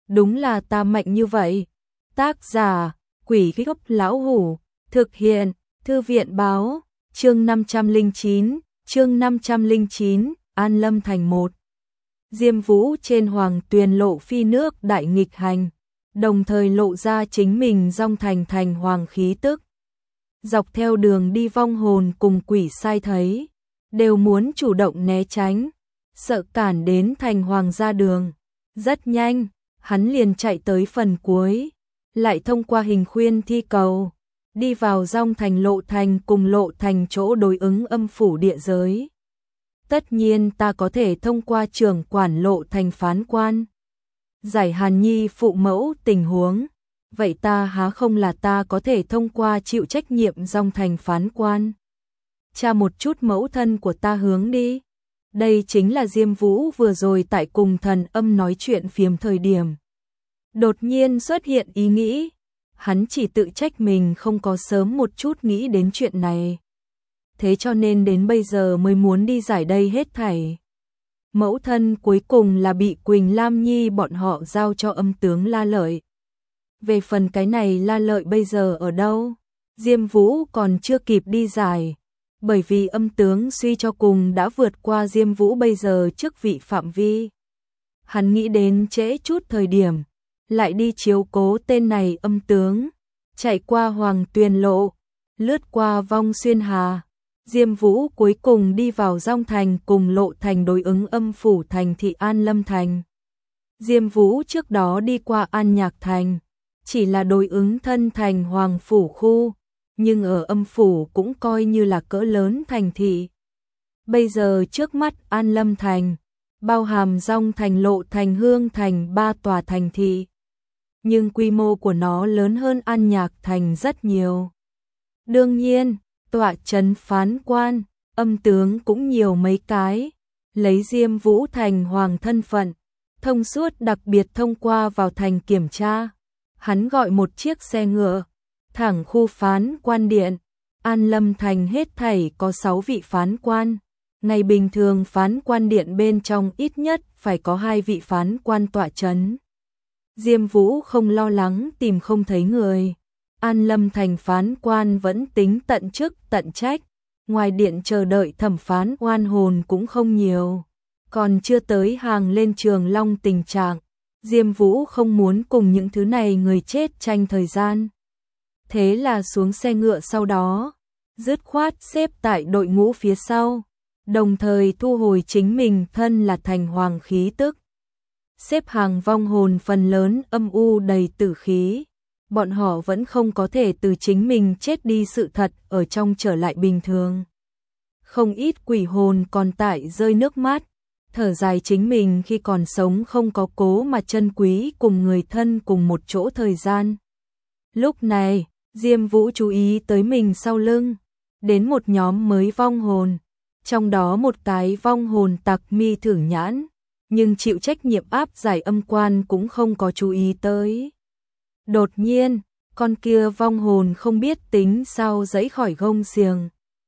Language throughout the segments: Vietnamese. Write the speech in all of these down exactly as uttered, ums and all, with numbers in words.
đúng là ta mạnh như vậy. Tác giả, Quỷ Gốc Lão Hủ, thực hiện, Thư viện báo, chương năm trăm lẻ chín, chương năm trăm lẻ chín, An Lâm Thành một. Diêm Vũ trên Hoàng Tuyền lộ phi nước đại nghịch hành, đồng thời lộ ra chính mình dong thành thành hoàng khí tức. Dọc theo đường đi vong hồn cùng quỷ sai thấy, đều muốn chủ động né tránh, sợ cản đến thành hoàng ra đường. Rất nhanh, hắn liền chạy tới phần cuối, lại thông qua hình khuyên thi cầu, đi vào dong thành lộ thành cùng lộ thành chỗ đối ứng âm phủ địa giới. Tất nhiên ta có thể thông qua trưởng quản lộ thành phán quan, giải Hàn Nhi phụ mẫu tình huống, vậy ta há không là ta có thể thông qua chịu trách nhiệm dong thành phán quan. Tra một chút mẫu thân của ta hướng đi. Đây chính là Diêm Vũ vừa rồi tại cùng thần âm nói chuyện phiếm thời điểm. Đột nhiên xuất hiện ý nghĩ, hắn chỉ tự trách mình không có sớm một chút nghĩ đến chuyện này. Thế cho nên đến bây giờ mới muốn đi giải đây hết thảy. Mẫu thân cuối cùng là bị Quỳnh Lam Nhi bọn họ giao cho âm tướng La Lợi. Về phần cái này La Lợi bây giờ ở đâu, Diêm Vũ còn chưa kịp đi giải, bởi vì âm tướng suy cho cùng đã vượt qua Diêm Vũ bây giờ chức vị phạm vi. Hắn nghĩ đến trễ chút thời điểm, lại đi chiếu cố tên này âm tướng, chạy qua Hoàng Tuyền lộ, lướt qua Vong Xuyên Hà. Diêm Vũ cuối cùng đi vào dong thành cùng lộ thành đối ứng âm phủ thành thị An Lâm Thành. Diêm Vũ trước đó đi qua An Nhạc Thành, chỉ là đối ứng thân thành Hoàng Phủ khu, nhưng ở âm phủ cũng coi như là cỡ lớn thành thị. Bây giờ trước mắt An Lâm Thành, bao hàm dong thành lộ thành hương thành ba tòa thành thị. Nhưng quy mô của nó lớn hơn An Nhạc Thành rất nhiều. Đương nhiên, tọa trấn phán quan, âm tướng cũng nhiều mấy cái, lấy Diêm Vũ thành hoàng thân phận, thông suốt đặc biệt thông qua vào thành kiểm tra. Hắn gọi một chiếc xe ngựa, thẳng khu phán quan điện. An Lâm Thành hết thảy có sáu vị phán quan. Ngày bình thường phán quan điện bên trong ít nhất phải có hai vị phán quan tọa trấn. Diêm Vũ không lo lắng tìm không thấy người. An Lâm Thành phán quan vẫn tính tận chức tận trách, ngoài điện chờ đợi thẩm phán oan hồn cũng không nhiều, còn chưa tới hàng lên trường long tình trạng. Diêm Vũ không muốn cùng những thứ này người chết tranh thời gian. Thế là xuống xe ngựa sau đó, dứt khoát xếp tại đội ngũ phía sau, đồng thời thu hồi chính mình thân là thành hoàng khí tức. Xếp hàng vong hồn phần lớn âm u đầy tử khí. Bọn họ vẫn không có thể từ chính mình chết đi sự thật ở trong trở lại bình thường. Không ít quỷ hồn còn tại rơi nước mắt, thở dài chính mình khi còn sống không có cố mà chân quý cùng người thân cùng một chỗ thời gian. Lúc này, Diêm Vũ chú ý tới mình sau lưng, đến một nhóm mới vong hồn, trong đó một cái vong hồn tặc mi thử nhãn, nhưng chịu trách nhiệm áp giải âm quan cũng không có chú ý tới. Đột nhiên, con kia vong hồn không biết tính sao giãy khỏi gông xiềng,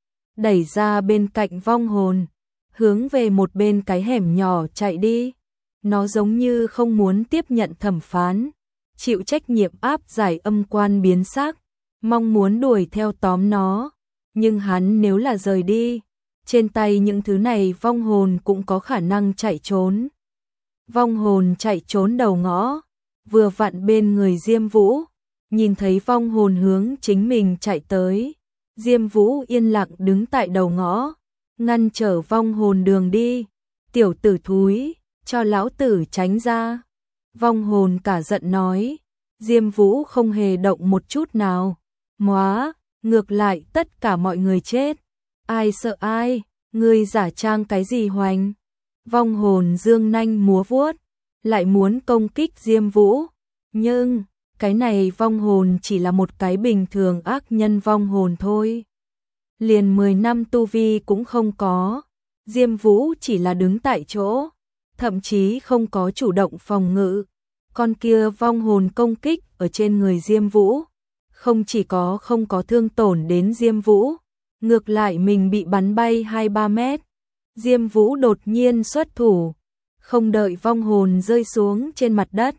đẩy ra bên cạnh vong hồn, hướng về một bên cái hẻm nhỏ chạy đi. Nó giống như không muốn tiếp nhận thẩm phán, chịu trách nhiệm áp giải âm quan biến sắc, mong muốn đuổi theo tóm nó. Nhưng hắn nếu là rời đi, trên tay những thứ này vong hồn cũng có khả năng chạy trốn. Vong hồn chạy trốn đầu ngõ, vừa vặn bên người Diêm Vũ, nhìn thấy vong hồn hướng chính mình chạy tới. Diêm Vũ yên lặng đứng tại đầu ngõ, ngăn trở vong hồn đường đi. Tiểu tử thúi, cho lão tử tránh ra. Vong hồn cả giận nói. Diêm Vũ không hề động một chút nào. Móa, ngược lại tất cả mọi người chết. Ai sợ ai, ngươi giả trang cái gì hoành. Vong hồn dương nanh múa vuốt, lại muốn công kích Diêm Vũ. Nhưng, cái này vong hồn chỉ là một cái bình thường ác nhân vong hồn thôi. Liền mười năm tu vi cũng không có. Diêm Vũ chỉ là đứng tại chỗ, thậm chí không có chủ động phòng ngự. Con kia vong hồn công kích ở trên người Diêm Vũ, không chỉ có không có thương tổn đến Diêm Vũ, ngược lại mình bị bắn bay hai ba mét. Diêm Vũ đột nhiên xuất thủ, không đợi vong hồn rơi xuống trên mặt đất,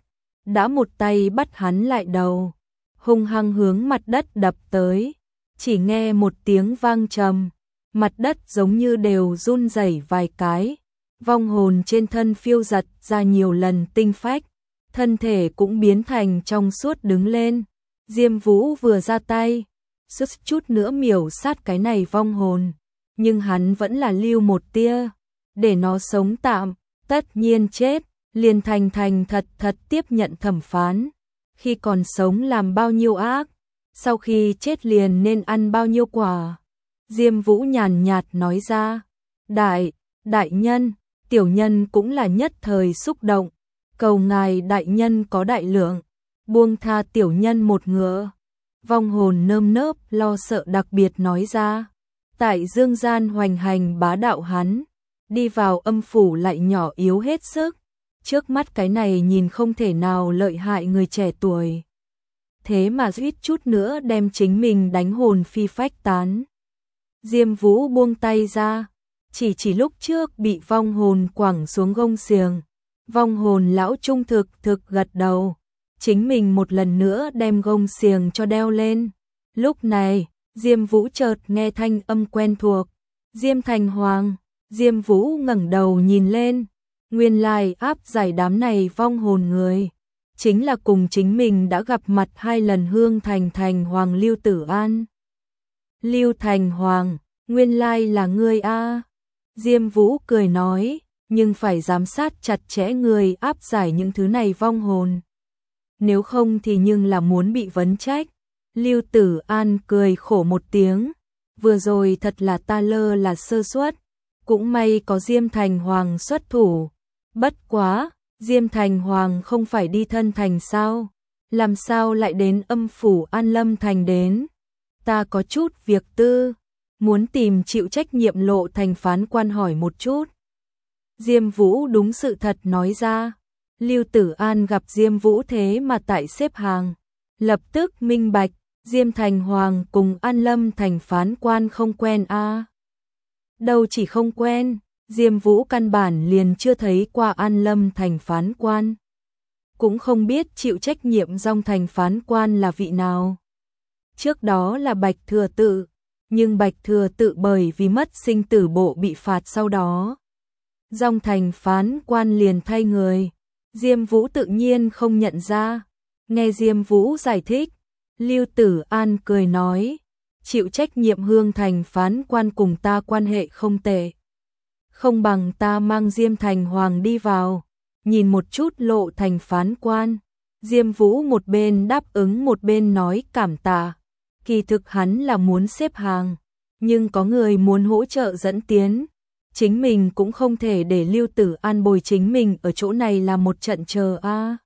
đã một tay bắt hắn lại đầu, hung hăng hướng mặt đất đập tới, chỉ nghe một tiếng vang trầm, mặt đất giống như đều run rẩy vài cái, vong hồn trên thân phiêu giật ra nhiều lần tinh phách, thân thể cũng biến thành trong suốt đứng lên. Diêm Vũ vừa ra tay, sức chút nữa miểu sát cái này vong hồn, nhưng hắn vẫn là lưu một tia, để nó sống tạm, tất nhiên chết, liền thành thành thật thật tiếp nhận thẩm phán. Khi còn sống làm bao nhiêu ác, sau khi chết liền nên ăn bao nhiêu quả. Diêm Vũ nhàn nhạt nói ra, đại, đại nhân, tiểu nhân cũng là nhất thời xúc động, cầu ngài đại nhân có đại lượng, buông tha tiểu nhân một ngựa. Vong hồn nơm nớp lo sợ đặc biệt nói ra, tại dương gian hoành hành bá đạo hắn, đi vào âm phủ lại nhỏ yếu hết sức, trước mắt cái này nhìn không thể nào lợi hại người trẻ tuổi. Thế mà suýt chút nữa đem chính mình đánh hồn phi phách tán. Diêm Vũ buông tay ra, chỉ chỉ lúc trước bị vong hồn quẳng xuống gông xiềng. Vong hồn lão trung thực thực gật đầu, chính mình một lần nữa đem gông xiềng cho đeo lên. Lúc này, Diêm Vũ chợt nghe thanh âm quen thuộc, Diêm Thành Hoàng. Diêm Vũ ngẩng đầu nhìn lên, nguyên lai áp giải đám này vong hồn người, chính là cùng chính mình đã gặp mặt hai lần Hương Thành Thành Hoàng Lưu Tử An. Lưu Thành Hoàng, nguyên lai là ngươi a. Diêm Vũ cười nói, nhưng phải giám sát chặt chẽ người áp giải những thứ này vong hồn. Nếu không thì nhưng là muốn bị vấn trách. Lưu Tử An cười khổ một tiếng, vừa rồi thật là ta lơ là sơ suất, cũng may có Diêm Thành Hoàng xuất thủ. Bất quá, Diêm Thành Hoàng không phải đi thân thành sao? Làm sao lại đến âm phủ An Lâm Thành đến? Ta có chút việc tư, muốn tìm chịu trách nhiệm Lộ Thành phán quan hỏi một chút. Diêm Vũ đúng sự thật nói ra. Lưu Tử An gặp Diêm Vũ thế mà tại xếp hàng, lập tức minh bạch, Diêm Thành Hoàng cùng An Lâm Thành phán quan không quen a. À. Đâu chỉ không quen, Diêm Vũ căn bản liền chưa thấy qua An Lâm Thành phán quan, cũng không biết chịu trách nhiệm Dong Thành phán quan là vị nào. Trước đó là Bạch Thừa Tự, nhưng Bạch Thừa Tự bởi vì mất sinh tử bộ bị phạt sau đó, Dong Thành phán quan liền thay người. Diêm Vũ tự nhiên không nhận ra. Nghe Diêm Vũ giải thích, Lưu Tử An cười nói, chịu trách nhiệm Hương Thành phán quan cùng ta quan hệ không tệ, không bằng ta mang Diêm Thành Hoàng đi vào, nhìn một chút Lộ Thành phán quan. Diêm Vũ một bên đáp ứng một bên nói cảm tạ, kỳ thực hắn là muốn xếp hàng, nhưng có người muốn hỗ trợ dẫn tiến, chính mình cũng không thể để Lưu Tử An bồi chính mình ở chỗ này là một trận chờ a. À.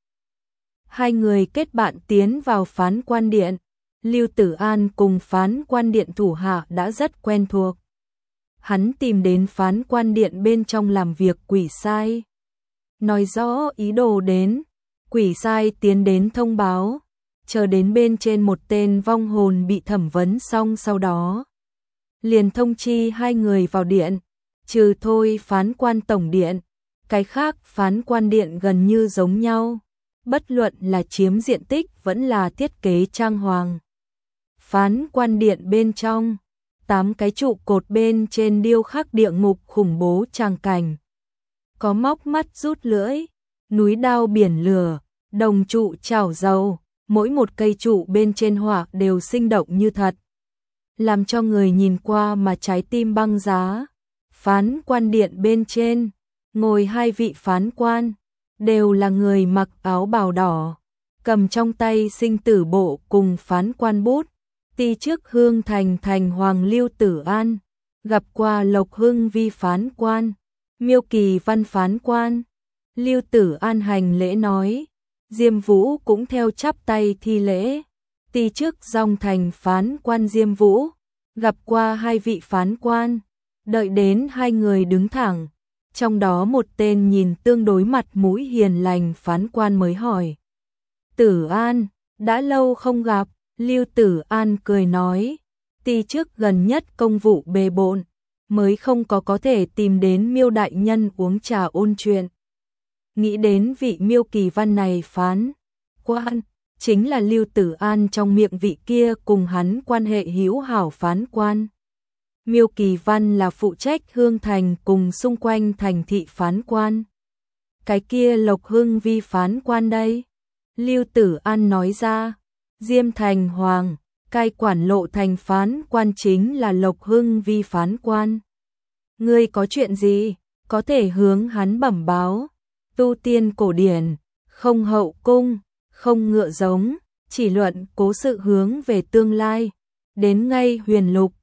Hai người kết bạn tiến vào phán quan điện, Lưu Tử An cùng phán quan điện thủ hạ đã rất quen thuộc. Hắn tìm đến phán quan điện bên trong làm việc quỷ sai, nói rõ ý đồ đến, quỷ sai tiến đến thông báo, chờ đến bên trên một tên vong hồn bị thẩm vấn xong sau đó, liền thông chi hai người vào điện. Trừ thôi phán quan tổng điện, cái khác phán quan điện gần như giống nhau, bất luận là chiếm diện tích vẫn là thiết kế trang hoàng. Phán quan điện bên trong, tám cái trụ cột bên trên điêu khắc địa ngục khủng bố tràng cảnh. Có móc mắt rút lưỡi, núi đao biển lửa, đồng trụ chảo dầu, mỗi một cây trụ bên trên họa đều sinh động như thật, làm cho người nhìn qua mà trái tim băng giá. Phán quan điện bên trên, ngồi hai vị phán quan, đều là người mặc áo bào đỏ, cầm trong tay sinh tử bộ cùng phán quan bút. Ti trước Hương Thành Thành Hoàng Lưu Tử An, gặp qua Lộc Hưng Vi phán quan, Miêu Kỳ Văn phán quan. Lưu Tử An hành lễ nói, Diêm Vũ cũng theo chắp tay thi lễ. Ti trước Dong Thành phán quan Diêm Vũ, gặp qua hai vị phán quan. Đợi đến hai người đứng thẳng, trong đó một tên nhìn tương đối mặt mũi hiền lành phán quan mới hỏi, Tử An, đã lâu không gặp. Lưu Tử An cười nói, ti trước gần nhất công vụ bề bộn, mới không có có thể tìm đến Miêu đại nhân uống trà ôn chuyện. Nghĩ đến vị Miêu Kỳ Văn này phán quan, chính là Lưu Tử An trong miệng vị kia cùng hắn quan hệ hữu hảo phán quan. Miêu Kỳ Văn là phụ trách Hương Thành cùng xung quanh thành thị phán quan. Cái kia Lộc Hưng Vi phán quan đây. Lưu Tử An nói ra, Diêm Thành Hoàng, cai quản Lộ Thành phán quan chính là Lộc Hưng Vi phán quan. Ngươi có chuyện gì, có thể hướng hắn bẩm báo. Tu tiên cổ điển, không hậu cung, không ngựa giống, chỉ luận cố sự hướng về tương lai. Đến ngay Huyền Lục,